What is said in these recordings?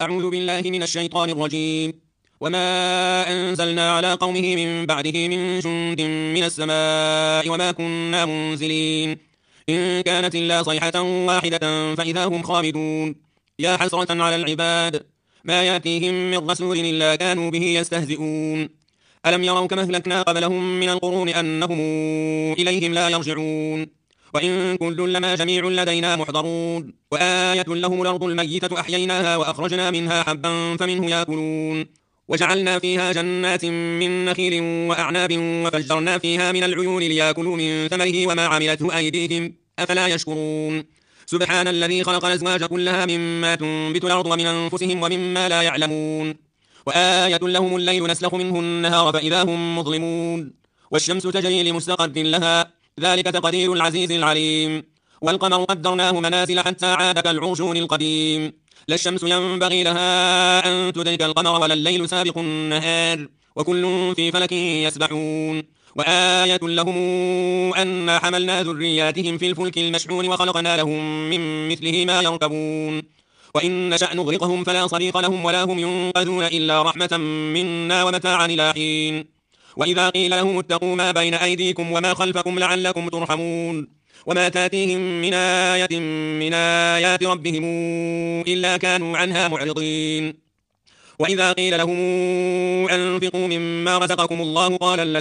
أعوذ بالله من الشيطان الرجيم. وما أنزلنا على قومه من بعده من جند من السماء وما كنا منزلين إن كانت إلا صيحة واحدة فإذا هم خامدون. يا حسرة على العباد ما يأتيهم من رسول إلا كانوا به يستهزئون. ألم يروا كما أهلكنا قبلهم من القرون أنهم إليهم لا يرجعون. وإن كل لما جميع لدينا محضرون. وآية لهم الأرض الميتة أحييناها وأخرجنا منها حبا فمنه يأكلون. وجعلنا فيها جنات من نخيل وأعناب وفجرنا فيها من العيون ليأكلوا من ثمره وما عملته أيديهم أفلا يشكرون. سبحان الذي خلق الأزواج كلها مما تنبت الأرض ومن أنفسهم ومما لا يعلمون. وآية لهم الليل نسلخ منه النهار فإذا هم مظلمون. والشمس تجري لمستقر لها ذلك تقدير العزيز العليم. والقمر قدرناه منازل حتى عاد كالعرجون القديم. لا الشمس ينبغي لها أن تدرك القمر ولا الليل سابق النهار وكل في فلك يسبحون. وآية لهم أنا حملنا ذرياتهم في الفلك المشحون وخلقنا لهم من مثله ما يركبون. وإن نشأ نغرقهم فلا صريخ لهم ولا هم ينقذون إلا رحمة منا ومتاعا إلى حين. وإذا قيل لهم اتقوا ما بين أيديكم وما خلفكم لعلكم ترحمون. وما تاتيهم من آية من آيات ربهم إلا كانوا عنها معرضين. وإذا قيل لهم أنفقوا مما رزقكم الله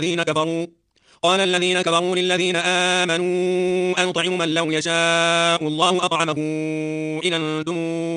قال الذين كفروا للذين آمنوا أنطعم من لو يشاء الله أطعمه إن أنتم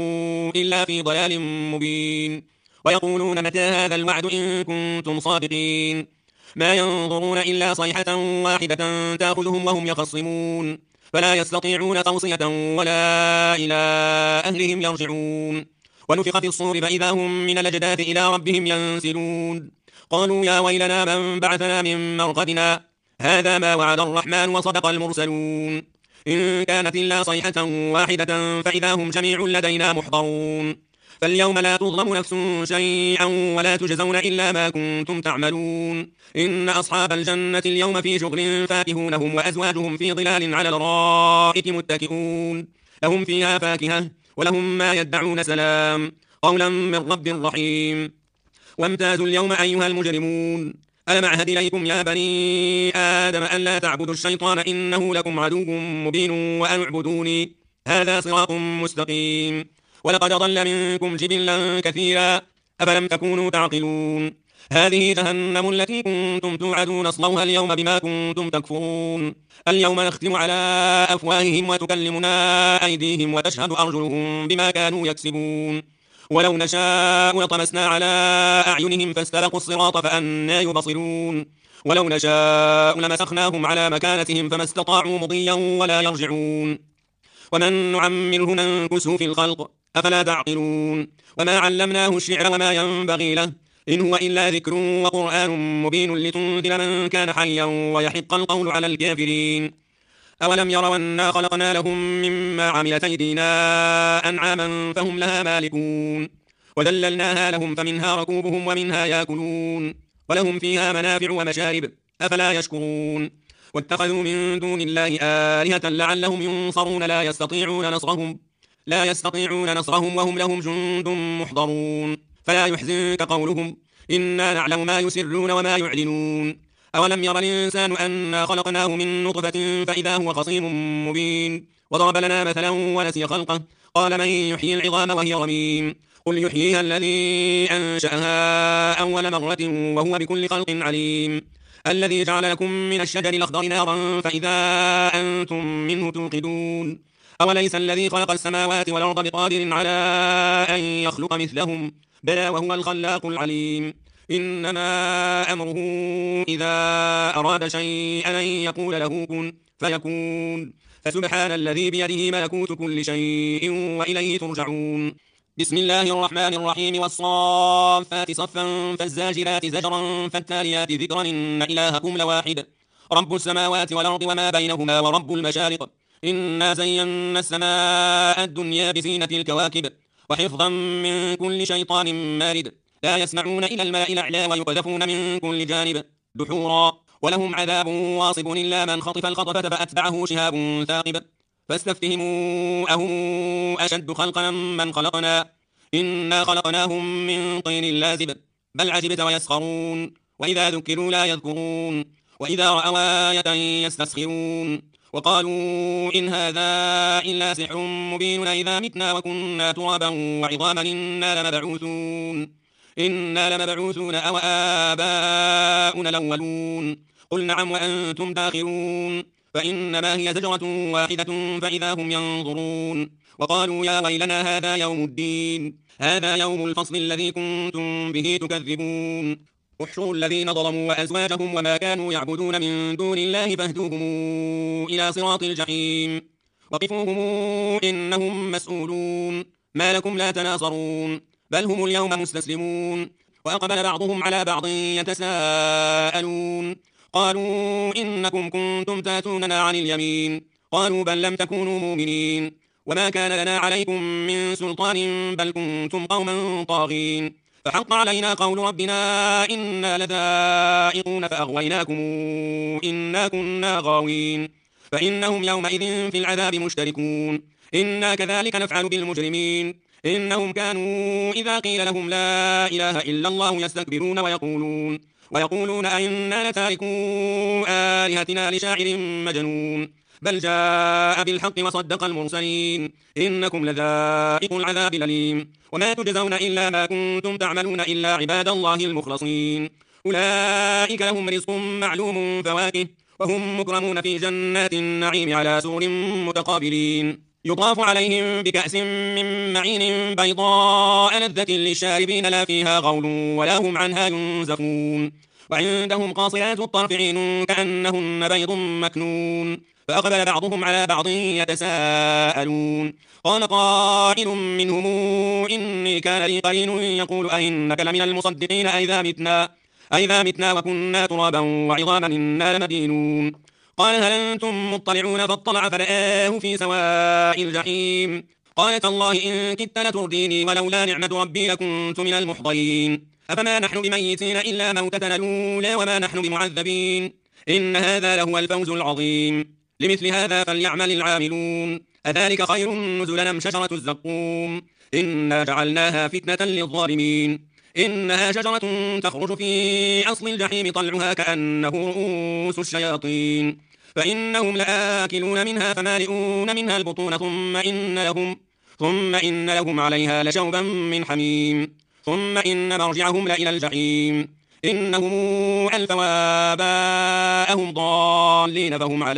إلا في ضلال مبين. ويقولون متى هذا الوعد إن كنتم صادقين. ما ينظرون إلا صيحة واحدة تأخذهم وهم يخصمون فلا يستطيعون توصية ولا إلى أهلهم يرجعون. ونفخ في الصور فإذا هم من الأجداث إلى ربهم ينسلون. قالوا يا ويلنا من بعثنا من مرقدنا هذا ما وعد الرحمن وصدق المرسلون. إن كانت إلا صيحة واحدة فإذا هم جميع لدينا محضرون. فاليوم لا تظلم نفس شيئا ولا تجزون إلا ما كنتم تعملون. إن أصحاب الجنة اليوم في شغل فاكهون هم وأزواجهم في ظلال على الأرائك متكئون. لهم فيها فاكهة ولهم ما يدعون سلام قولا من رب رحيم. وامتازوا اليوم أيها المجرمون ألم أعهد إليكم يا بني آدم أن لا تعبدوا الشيطان إنه لكم عدو مبين وأن اعبدوني هذا صراط مستقيم. ولقد ضل منكم جبلا كثيرا أفلم تكونوا تعقلون. هذه جهنم التي كنتم توعدون اصلوها اليوم بما كنتم تكفرون. اليوم نختم على أفواههم وتكلمنا أيديهم وتشهد أرجلهم بما كانوا يكسبون. ولو نشاء لطمسنا على أعينهم فاستبقوا الصراط فأنى يبصرون. ولو نشاء لمسخناهم على مكانتهم فما استطاعوا مضيا ولا يرجعون. ومن نعمره ننكسه في الخلق أفلا تعقلون. وما علمناه الشعر وما ينبغي له إن هو إلا ذكر وقرآن مبين لتنذر من كان حيا ويحق القول على الكافرين. أولم يروا أنا خلقنا لهم مما عملت أيدينا أنعاما فهم لها مالكون. وذللناها لهم فمنها ركوبهم ومنها يأكلون ولهم فيها منافع ومشارب أفلا يشكرون. واتخذوا من دون الله آلهة لعلهم ينصرون لا يستطيعون نصرهم وهم لهم جند محضرون. فلا يحزنك قولهم إنا نعلم ما يسرون وما يعلنون. أولم ير الإنسان أنا خلقناه من نطفة فإذا هو خصيم مبين. وضرب لنا مثلا ونسي خلقه قال من يحيي العظام وهي رميم. قل يحييها الذي أنشأها أول مرة وهو بكل خلق عليم. الذي جعل لكم من الشجر الأخضر نارا فإذا أنتم منه توقدون. أوليس الذي خلق السماوات والأرض بقادر على أن يخلق مثلهم بلى وهو الخلاق العليم. إنما أمره إذا أراد شيئا أن يقول له كن فيكون. فسبحان الذي بيده ملكوت كل شيء وإليه ترجعون. بسم الله الرحمن الرحيم والصافات صفا فالزاجرات زجرا فالتاليات ذكرا إن إلهكم لواحد رب السماوات والأرض وما بينهما ورب المشارق. إنا زينا السماء الدنيا بزينة الكواكب وحفظا من كل شيطان مارد. لا يسمعون إلى الملأ الأعلى ويقذفون من كل جانب دحورا ولهم عذاب واصب إلا من خطف الخطفة فأتبعه شهاب ثاقب. فاستفتهموا أهم أشد خلقا من خلقنا إنا خلقناهم من طين لازب بل عجبت ويسخرون وإذا ذكروا لا يذكرون وإذا رأوا آية يستسخرون وقالوا إن هذا إلا سحر مبين إذا متنا وكنا ترابا وعظاما إنا لمبعوثون أو آباؤنا الأولون قل نعم وأنتم داخرون فإنما هي زجرة واحدة فإذا هم ينظرون وقالوا يا ويلنا هذا يوم الدين هذا يوم الفصل الذي كنتم به تكذبون احشروا الذين ظلموا وأزواجهم وما كانوا يعبدون من دون الله فاهدوهم إلى صراط الجحيم وقفوهم إنهم مسؤولون ما لكم لا تناصرون بل هم اليوم مستسلمون وأقبل بعضهم على بعض يتساءلون قالوا إنكم كنتم تاتوننا عن اليمين قالوا بل لم تكونوا مؤمنين وما كان لنا عليكم من سلطان بل كنتم قوما طاغين فحق علينا قول ربنا إنا لذائقون فأغويناكم إنا كنا غاوين فإنهم يومئذ في العذاب مشتركون إنا كذلك نفعل بالمجرمين إنهم كانوا إذا قيل لهم لا إله إلا الله يستكبرون ويقولون أئنا لتاركو آلهتنا لشاعر مجنون بل جاء بالحق وصدق المرسلين إنكم لذائق العذاب الأليم وما تجزون إلا ما كنتم تعملون إلا عباد الله المخلصين أولئك لهم رزق معلوم فواكه وهم مكرمون في جنات النعيم على سور متقابلين يطاف عليهم بكأس من معين بيضاء لذة للشاربين لا فيها غول ولا هم عنها ينزفون وعندهم قاصرات الطرف عين كأنهن بيض مكنون فأقبل بعضهم على بعض يتساءلون قال قائل منهم إني كان لي قرين يقول أئنك لمن المصدقين أئذا متنا وكنا ترابا وعظاما إنا لمدينون قال هل أنتم مطلعون فاطلع فرآه في سواء الجحيم قال تالله إن كدت لترديني ولولا نعمة ربي لكنت من المحضرين أفما نحن بميتين إلا موتتنا الأولى وما نحن بمعذبين إن هذا لهو الفوز العظيم لمثل هذا فليعمل العاملون أذلك خير نزلا أم شجرة الزقوم إنا جعلناها فتنة للظالمين إنها شجرة تخرج في أصل الجحيم طلعها كأنه رؤوس الشياطين فإنهم لآكلون منها فمالئون منها البطون ثم إن لهم عليها لشوبا من حميم ثم إن مرجعهم لإلى الجحيم إنهم ألفوا آباءهم ضالين فهم على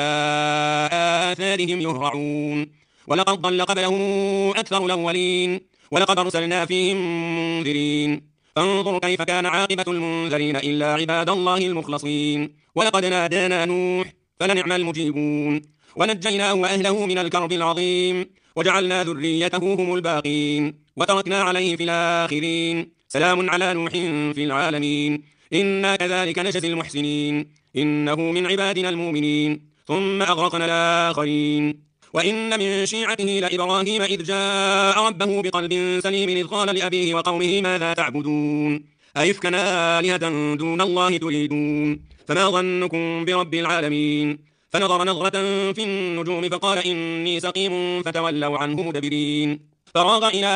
آثارهم يهرعون ولقد ضل قبلهم أكثر الأولين ولقد أرسلنا فيهم منذرين فانظر كيف كان عاقبة المنذرين إلا عباد الله المخلصين ولقد نادانا نوح فلنعم المجيبون ونجيناه وأهله من الكرب العظيم وجعلنا ذريته هم الباقين وتركنا عليه في الآخرين سلام على نوح في العالمين إنا كذلك نجزي المحسنين إنه من عبادنا المؤمنين ثم أغرقنا الآخرين وإن من شيعته لإبراهيم إذ جاء ربه بقلب سليم إذ قال لأبيه وقومه ماذا تعبدون أئفكا آلهة دون الله تريدون فما ظنكم برب العالمين فنظر نظرة في النجوم فقال إني سقيم فتولوا عنه مدبرين فراغ إلى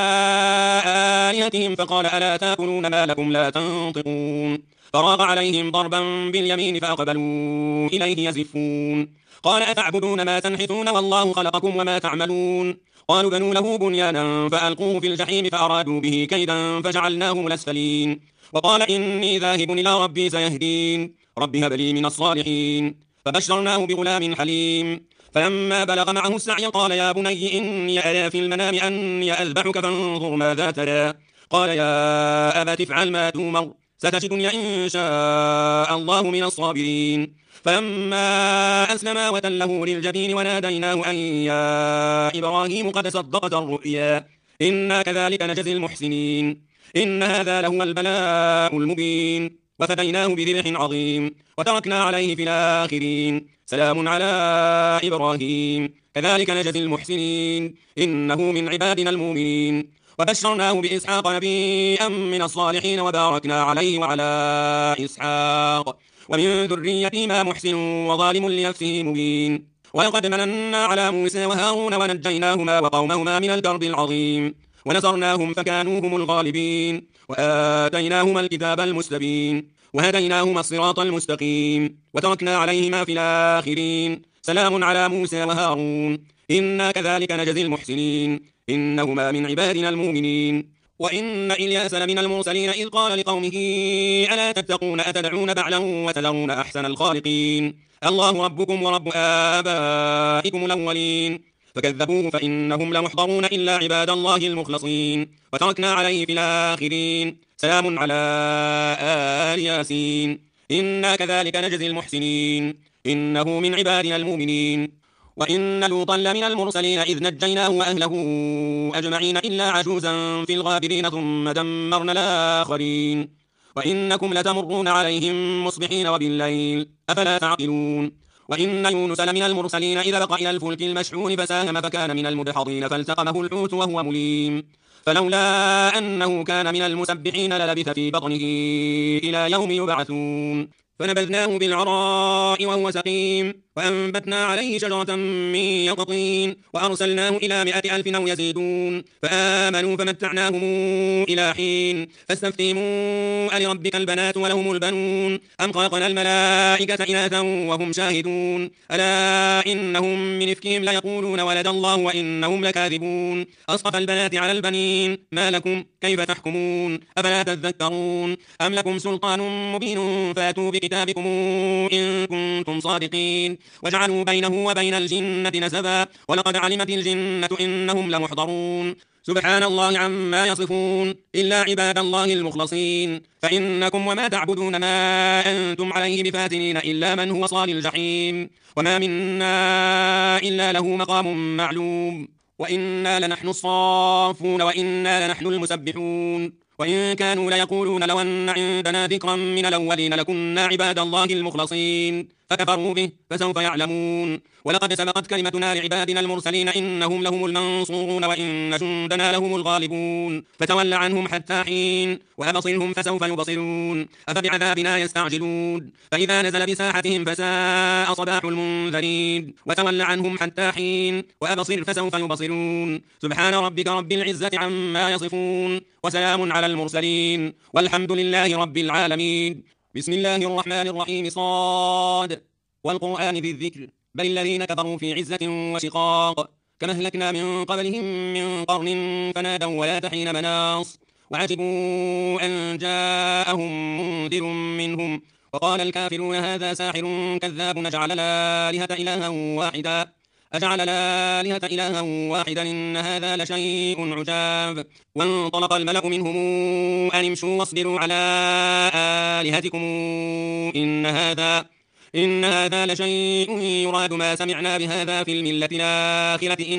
آلهتهم فقال ألا تأكلون ما لكم لا تنطقون فراغ عليهم ضربا باليمين فأقبلوا إليه يزفون قال أتعبدون ما تنحتون والله خلقكم وما تعملون قالوا بنوا له بنيانا فألقوه في الجحيم فأرادوا به كيدا فجعلناهم الأسفلين وقال إني ذاهب إلى ربي سيهدين رب هب لي من الصالحين فبشرناه بغلام حليم فلما بلغ معه السعي قال يا بني إني أرى في المنام أني أذبحك فانظر ماذا ترى قال يا أبت افعل ما تؤمر ستجدني إن شاء الله من الصابرين فلما أسلما وتله للجبين وناديناه أن يا إبراهيم قد صدقت الرؤيا إنا كذلك نجزي المحسنين إن هذا لهو البلاء المبين وفديناه بذبح عظيم وتركنا عليه في الآخرين سلام على إبراهيم كذلك نجزي المحسنين إنه من عبادنا المؤمنين وبشرناه بإسحاق نبيا من الصالحين وباركنا عليه وعلى إسحاق ومن ذريتهما محسن وظالم لنفسه مبين ولقد مننا على موسى وهارون ونجيناهما وقومهما من الكرب العظيم ونصرناهم فكانوا هم الغالبين وآتيناهما الكتاب المستبين وهديناهما الصراط المستقيم وتركنا عليهما في الآخرين سلام على موسى وهارون إنا كذلك نجزي المحسنين إنهما من عبادنا المؤمنين وإن إلياس لمن المرسلين إذ قال لقومه ألا تتقون أتدعون بعلا وتذرون أحسن الخالقين الله ربكم ورب آبائكم الأولين فكذبوه فإنهم لمحضرون إلا عباد الله المخلصين وتركنا عليه في الآخرين سلام على آل ياسين إنا كذلك نجزي المحسنين إنه من عبادنا المؤمنين وإن لوطا لمن المرسلين إذ نجيناه وأهله أجمعين إلا عجوزا في الغابرين ثم دمرنا الآخرين وإنكم لتمرون عليهم مصبحين وبالليل أفلا تعقلون وإن يونس لمن المرسلين إذا بقى إلى الفلك المشحون فساهم فكان من المدحضين فالتقمه الحوت وهو مليم فلولا أنه كان من المسبحين للبث في بطنه إلى يوم يبعثون فنبذناه بالعراء وهو سقيم وأنبتنا عليه شجرة من يقطين وأرسلناه إلى 100,000 أو يزيدون فآمنوا فمتعناهم إلى حين فاستفتهموا ألربك البنات ولهم البنون أم خلقنا الملائكة إناثا وهم شاهدون ألا إنهم من إفكهم ليقولون ولد الله وإنهم لكاذبون أصطفى البنات على البنين ما لكم كيف تحكمون أفلا تذكرون أم لكم سلطان مبين فاتوا بكتابكم إن كنتم صادقين وجعلوا بينه وبين الجنة نسبا ولقد علمت الجنة إنهم لمحضرون سبحان الله عما يصفون إلا عباد الله المخلصين فإنكم وما تعبدون ما أنتم عليه بفاتنين إلا من هو صال الجحيم وما منا إلا له مقام معلوم وإنا لنحن الصافون وإنا لنحن المسبحون وإن كانوا ليقولون لو أن عندنا ذكرا من الأولين لكنا عباد الله المخلصين فكفروا به فسوف يعلمون ولقد سبقت كلمتنا لعبادنا المرسلين إنهم لهم المنصورون وإن جندنا لهم الغالبون فتول عنهم حتى حين وأبصرهم فسوف يبصرون أفبعذابنا يستعجلون فإذا نزل بساحتهم فساء صباح المنذرين وتول عنهم حتى حين وأبصر فسوف يبصرون سبحان ربك رب العزة عما يصفون وسلام على المرسلين والحمد لله رب العالمين بسم الله الرحمن الرحيم صاد والقرآن ذي الذكر بل الذين كفروا في عزة وشقاق كما أهلكنا من قبلهم من قرن فنادوا ولا حين مناص وعجبوا أن جاءهم منذر منهم وقال الكافرون هذا ساحر كذاب أجعل الآلهة إلها واحدا إن هذا لشيء عجاب وانطلق الملأ منهم أن امشوا واصبروا على آلهتكم إن هذا لشيء يراد ما سمعنا بهذا في الملة الآخرة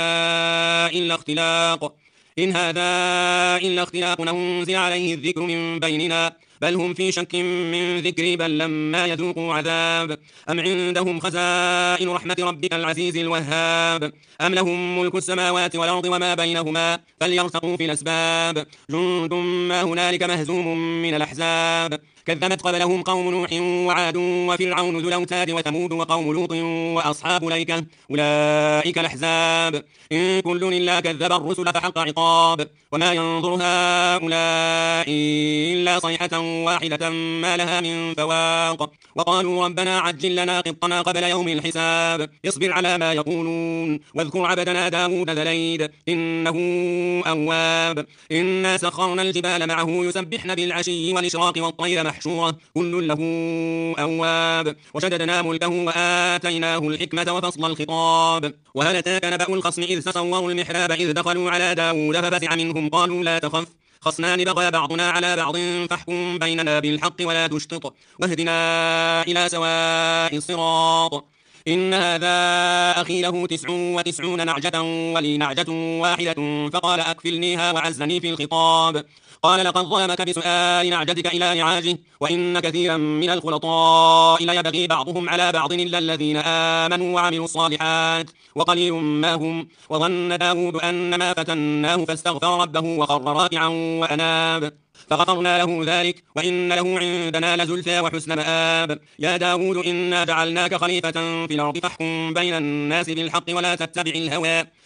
إن هذا إلا اختلاق أنزل عليه الذكر من بيننا بل هم في شك من ذكري بل لما يذوقوا عذاب أم عندهم خزائن رحمة ربك العزيز الوهاب أم لهم ملك السماوات والأرض وما بينهما فليرتقوا في الأسباب جند ما هنالك مهزوم من الأحزاب كذبت قبلهم قوم نوح وعاد وفرعون ذو الأوتاد وثمود وقوم لوط وأصحاب الأيكة أولئك الأحزاب إن كل إلا كذب الرسل فحق عقاب وما ينظر هؤلاء إلا صيحة واحدة ما لها من فواق وقالوا ربنا عجل لنا قطنا قبل يوم الحساب اصبر على ما يقولون واذكر عبدنا داود ذا الأيد إنه أواب إنا سخرنا الجبال معه يسبحن بالعشي والإشراق والطير محشورة كل له أواب وشددنا ملكه وآتيناه الحكمة وفصل الخطاب وهل أتاك نبأ الخصم إذ تصوروا المحراب إذ دخلوا على داود ففزع منهم قالوا لا تخف خصمان بغى بعضنا على بعض فاحكم بيننا بالحق ولا تشطط واهدنا إلى سواء الصراط إن هذا أخي له 99 نعجة ولي نعجة واحدة فقال أكفلنيها وعزني في الخطاب قال لقد ظلمك بسؤال نعجتك إلى نعاجه وإن كثيرا من الخلطاء ليبغي بعضهم على بعض إلا الذين آمنوا وعملوا الصالحات وقليل ما هم وظن داود أن ما فتناه فاستغفر ربه وخر راكعا وأناب فغفرنا له ذلك وإن له عندنا لزلفى وحسن مآب يا داود إنا جعلناك خليفة في الأرض فاحكم بين الناس بالحق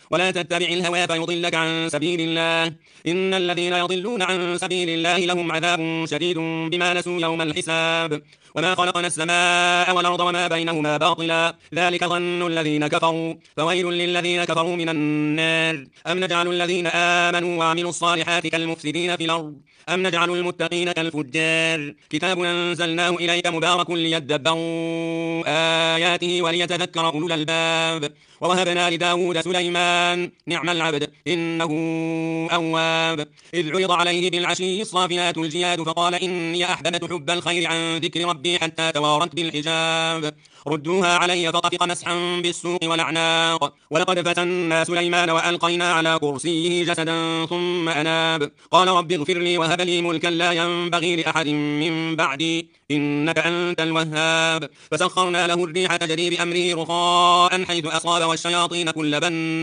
ولا تتبع الهوى فيضلك عن سبيل الله. إن الذين يضلون عن سبيل الله لهم عذاب شديد بما نسوا يوم الحساب. وما خلقنا السماء والأرض وما بينهما باطلا ذلك ظن الذين كفروا فويل للذين كفروا من النار. أم نجعل الذين آمنوا وعملوا الصالحات كالمفسدين في الأرض أم نجعل المتقين كالفجار. كتاب أنزلناه إليك مبارك ليدبروا آياته وليتذكر أولو الألباب. ووهبنا لداود سليمان نعم العبد إنه أواب. إذ عرض عليه بالعشي الصافنات الجياد فقال إني أحببت حب الخير عن ذكر ربي حتى توارت بالحجاب. ردوها علي فطفق مسحا بالسوق والأعناق. ولقد فتنا سليمان وألقينا على كرسيه جسدا ثم أناب. قال رب اغفر لي وهب لي ملكا لا ينبغي لأحد من بعدي إنك أنت الوهاب. فسخرنا له الريح تجري بأمره رخاء حيث أصاب والشياطين كل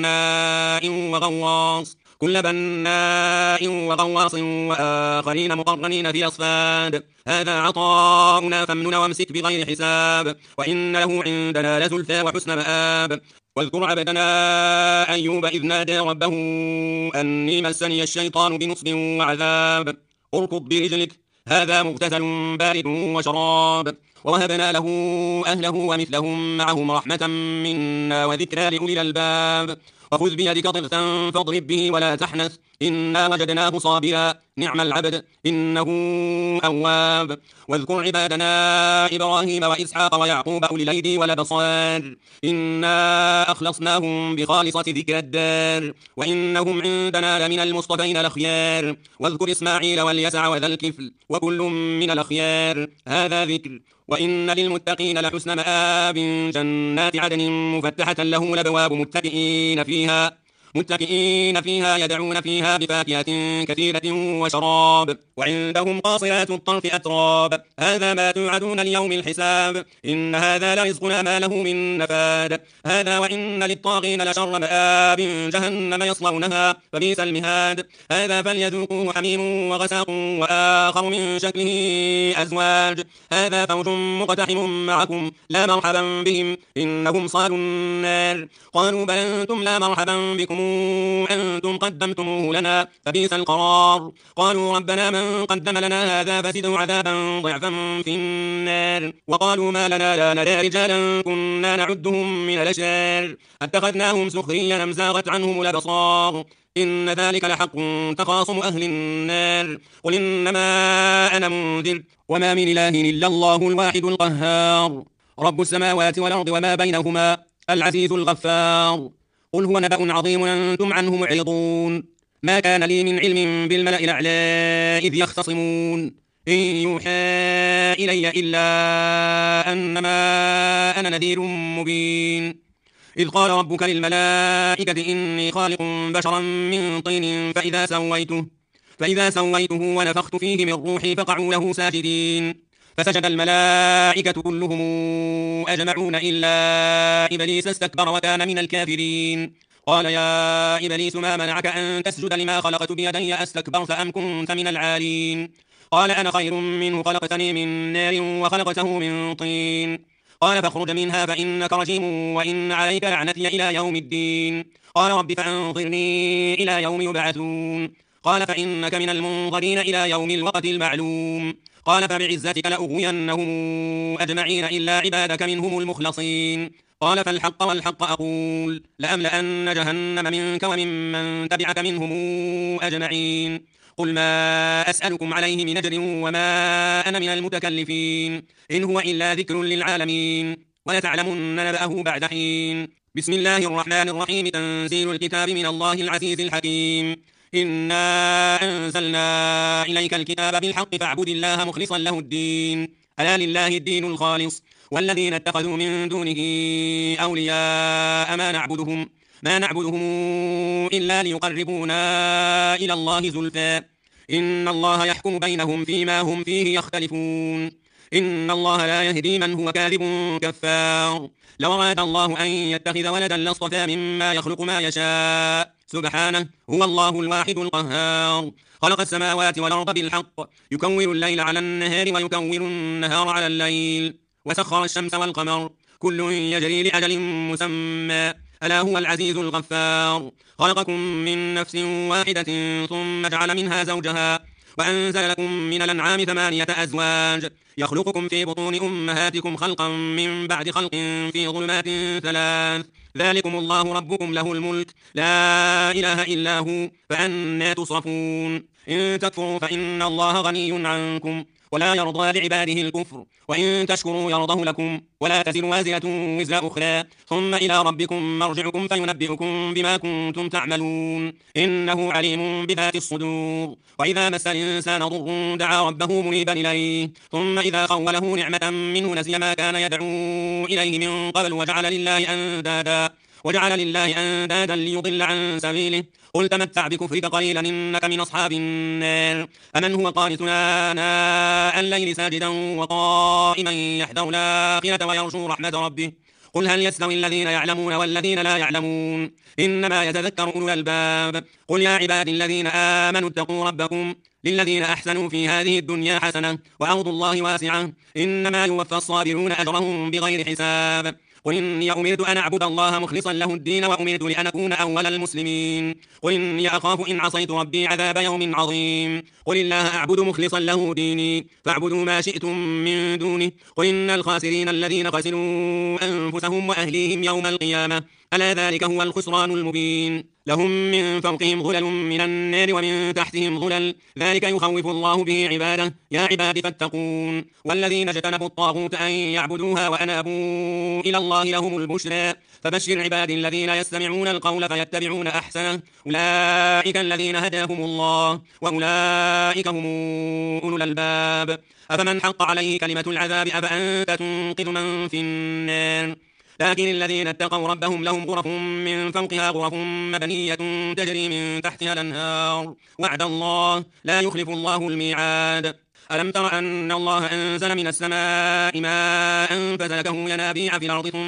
بناء وغواص وآخرين مقرنين في الأصفاد. هذا عطاؤنا فامنن وامسك بغير حساب وإن له عندنا لزلفى وحسن مآب. واذكر عبدنا أيوب إذ نادى ربه أني مسني الشيطان بنصب وعذاب. اركض برجلك هذا مغتسل بارد وشراب. ووهبنا له أهله ومثلهم معهم رحمة منا وذكرى لأولي الألباب. وخذ بيدك ضغثا فاضرب به ولا تحنث إنا وجدناه صابرا نعم العبد إنه أواب. واذكر عبادنا إبراهيم وإسحاق ويعقوب أولي الأيدي والأبصار إنا أخلصناهم بخالصة ذكر الدار وإنهم عندنا لمن المصطفين الأخيار. واذكر إسماعيل واليسع وذا الكفل وكل من الأخيار هذا ذكر وإن للمتقين لحسن مآب. جنات عدن مفتحة لهم الأبواب متكئين فيها يدعون فيها بفاكهة كثيرة وشراب. وعندهم قاصرات الطرف أتراب هذا ما توعدون ليوم الحساب. إن هذا لرزقنا ما له من نفاد. هذا وإن للطاغين لشر مآب جهنم يصلونها فبئس المهاد. هذا فليذوقوه حميم وغساق وآخر من شكله أزواج. هذا فوج مقتحم معكم لا مرحبا بهم إنهم صالوا النار. قالوا بل أنتم لا مرحبا بكم أنتم قدمتموه لنا فبئس القرار. قالوا ربنا من قدم لنا هذا فزده عذابا ضعفا في النار. وقالوا ما لنا لا نرى رجالا كنا نعدهم من الأشرار اتخذناهم سخريا أم زاغت عنهم الأبصار إن ذلك لحق تخاصم أهل النار. قل إنما أنا منذر وما من إله إلا الله الواحد القهار رب السماوات والأرض وما بينهما العزيز الغفار. قل هو نبأ عظيم أنتم عنه معرضون. ما كان لي من علم بالملأ الأعلى إذ يختصمون إن يوحى إلي إلا أنما أنا نذير مبين. إذ قال ربك للملائكة إني خالق بشرا من طين فإذا سويته ونفخت فيه من روحي فقعوا له ساجدين. فسجد الملائكة كلهم أجمعون إلا إبليس استكبر وكان من الكافرين. قال يا إبليس ما منعك أن تسجد لما خلقت بيدي أستكبرت أم كنت من العالين. قال أنا خير منه خلقتني من نار وخلقته من طين. قال فاخرج منها فإنك رجيم وإن عليك لعنتي إلى يوم الدين. قال رب فأنظرني إلى يوم يبعثون. قال فإنك من المنظرين إلى يوم الوقت المعلوم. قال فبعزتك لأغوينهم أجمعين إلا عبادك منهم المخلصين. قال فالحق والحق أقول لأملأن جهنم منك وممن تبعك منهم أجمعين. قل ما أسألكم عليه من أجر وما أنا من المتكلفين إن هو إلا ذكر للعالمين ولتعلمن نبأه بعد حين. بسم الله الرحمن الرحيم تنزيل الكتاب من الله العزيز الحكيم. إنا أنزلنا إليك الكتاب بالحق فاعبد الله مخلصا له الدين ألا لله الدين الخالص والذين اتخذوا من دونه أولياء ما نعبدهم إلا ليقربونا إلى الله زلفى إن الله يحكم بينهم فيما هم فيه يختلفون إن الله لا يهدي من هو كاذب كفار. لو أراد الله أن يتخذ ولدا لاصطفى مما يخلق ما يشاء سبحانه هو الله الواحد القهار. خلق السماوات والأرض بالحق يكور الليل على النهار ويكور النهار على الليل وسخر الشمس والقمر كل يجري لأجل مسمى ألا هو العزيز الغفار. خلقكم من نفس واحدة ثم جعل منها زوجها وأنزل لكم من الأنعام 8 أزواج يخلقكم في بطون أمهاتكم خلقا من بعد خلق في ظلمات 3. ذلكم الله ربكم له الملك لا إله إلا هو فأنى تصرفون. إن تكفروا فإن الله غني عنكم ولا يرضى لعباده الكفر وإن تشكروا يرضه لكم ولا تزر وازرة وزر أخرى ثم إلى ربكم مرجعكم فينبئكم بما كنتم تعملون إنه عليم بذات الصدور. وإذا مس الإنسان ضر دعا ربه منيبا إليه ثم إذا خوله نعمة منه نسي ما كان يدعو إليه من قبل وجعل لله أندادا ليضل عن سبيله. قل تمتع بكفرك قليلا إنك من أصحاب النار. أمن هو قانت آناء الليل ساجدا وقائما يحذر الآخرة ويرجو رحمة ربه. قل هل يستوي الذين يعلمون والذين لا يعلمون إنما يتذكر أولو الألباب. قل يا عبادي الذين آمنوا اتقوا ربكم للذين أحسنوا في هذه الدنيا حسنة وأرض الله واسعة إنما يوفى الصابرون أجرهم بغير حساب. قل إني أمرت أن أعبد الله مخلصا له الدين وأمرت لأن أكون أول المسلمين. قل إني أخاف إن عصيت ربي عذاب يوم عظيم. قل الله أعبد مخلصا له ديني فاعبدوا ما شئتم من دونه. قل إن الخاسرين الذين خسروا أنفسهم وأهليهم يوم القيامة ألا ذلك هو الخسران المبين. لهم من فوقهم ظلل من النار ومن تحتهم ظلل ذلك يخوف الله به عباده يا عباد فاتقون. والذين اجتنبوا الطاغوت أن يعبدوها وأنابوا إلى الله لهم البشرى. فبشر عبادي الذين يستمعون القول فيتبعون أحسنه أولئك الذين هداهم الله وأولئك هم أولو الألباب. أفمن حق عليه كلمة العذاب أفأنت تنقذ من في النار. لكن الذين اتقوا ربهم لهم غرف من فوقها غرف مبنية تجري من تحتها الأنهار وعد الله لا يخلف الله الميعاد. ألم تر أن الله أنزل من السماء ماء فسلكه ينابيع في الأرض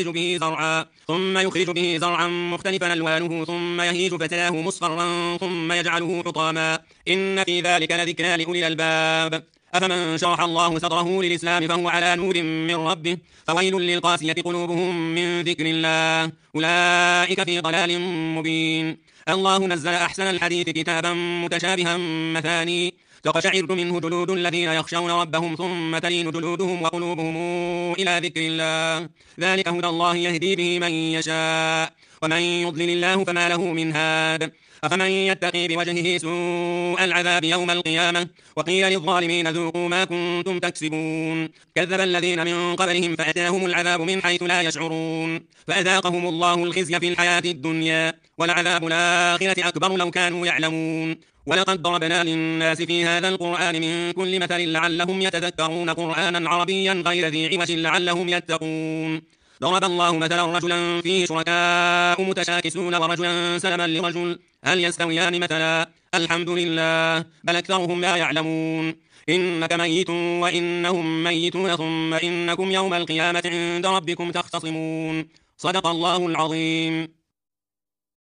ثم يخرج به زرعا مختلفا ألوانه ثم يهيج فتاه مصفرا ثم يجعله حطاما إن في ذلك لذكرى لأولي الألباب. أفمن شرح الله صدره للإسلام فهو على نور من ربه فويل للقاسية قلوبهم من ذكر الله أولئك في ضلال مبين. الله نزل أحسن الحديث كتابا متشابها مثاني تقشعر منه جلود الذين يخشون ربهم ثم تلين جلودهم وقلوبهم إلى ذكر الله ذلك هدى الله يهدي به من يشاء ومن يضلل الله فما له من هاد. أفمن يتقي بوجهه سوء العذاب يوم القيامة وقيل للظالمين ذوقوا ما كنتم تكسبون. كذب الذين من قبلهم فأتاهم العذاب من حيث لا يشعرون فأذاقهم الله الخزي في الحياة الدنيا ولعذاب الآخرة أكبر لو كانوا يعلمون. ولقد ضربنا للناس في هذا القرآن من كل مثل لعلهم يتذكرون قرآنا عربيا غير ذي عوج لعلهم يتقون. ضرب الله مثلا رجلا فيه شركاء متشاكسون ورجلا سلما لرجل هل يستويان مثلا الحمد لله بل أكثرهم لا يعلمون. إنك ميت وإنهم ميتون ثم إنكم يوم القيامة عند ربكم تختصمون. صدق الله العظيم.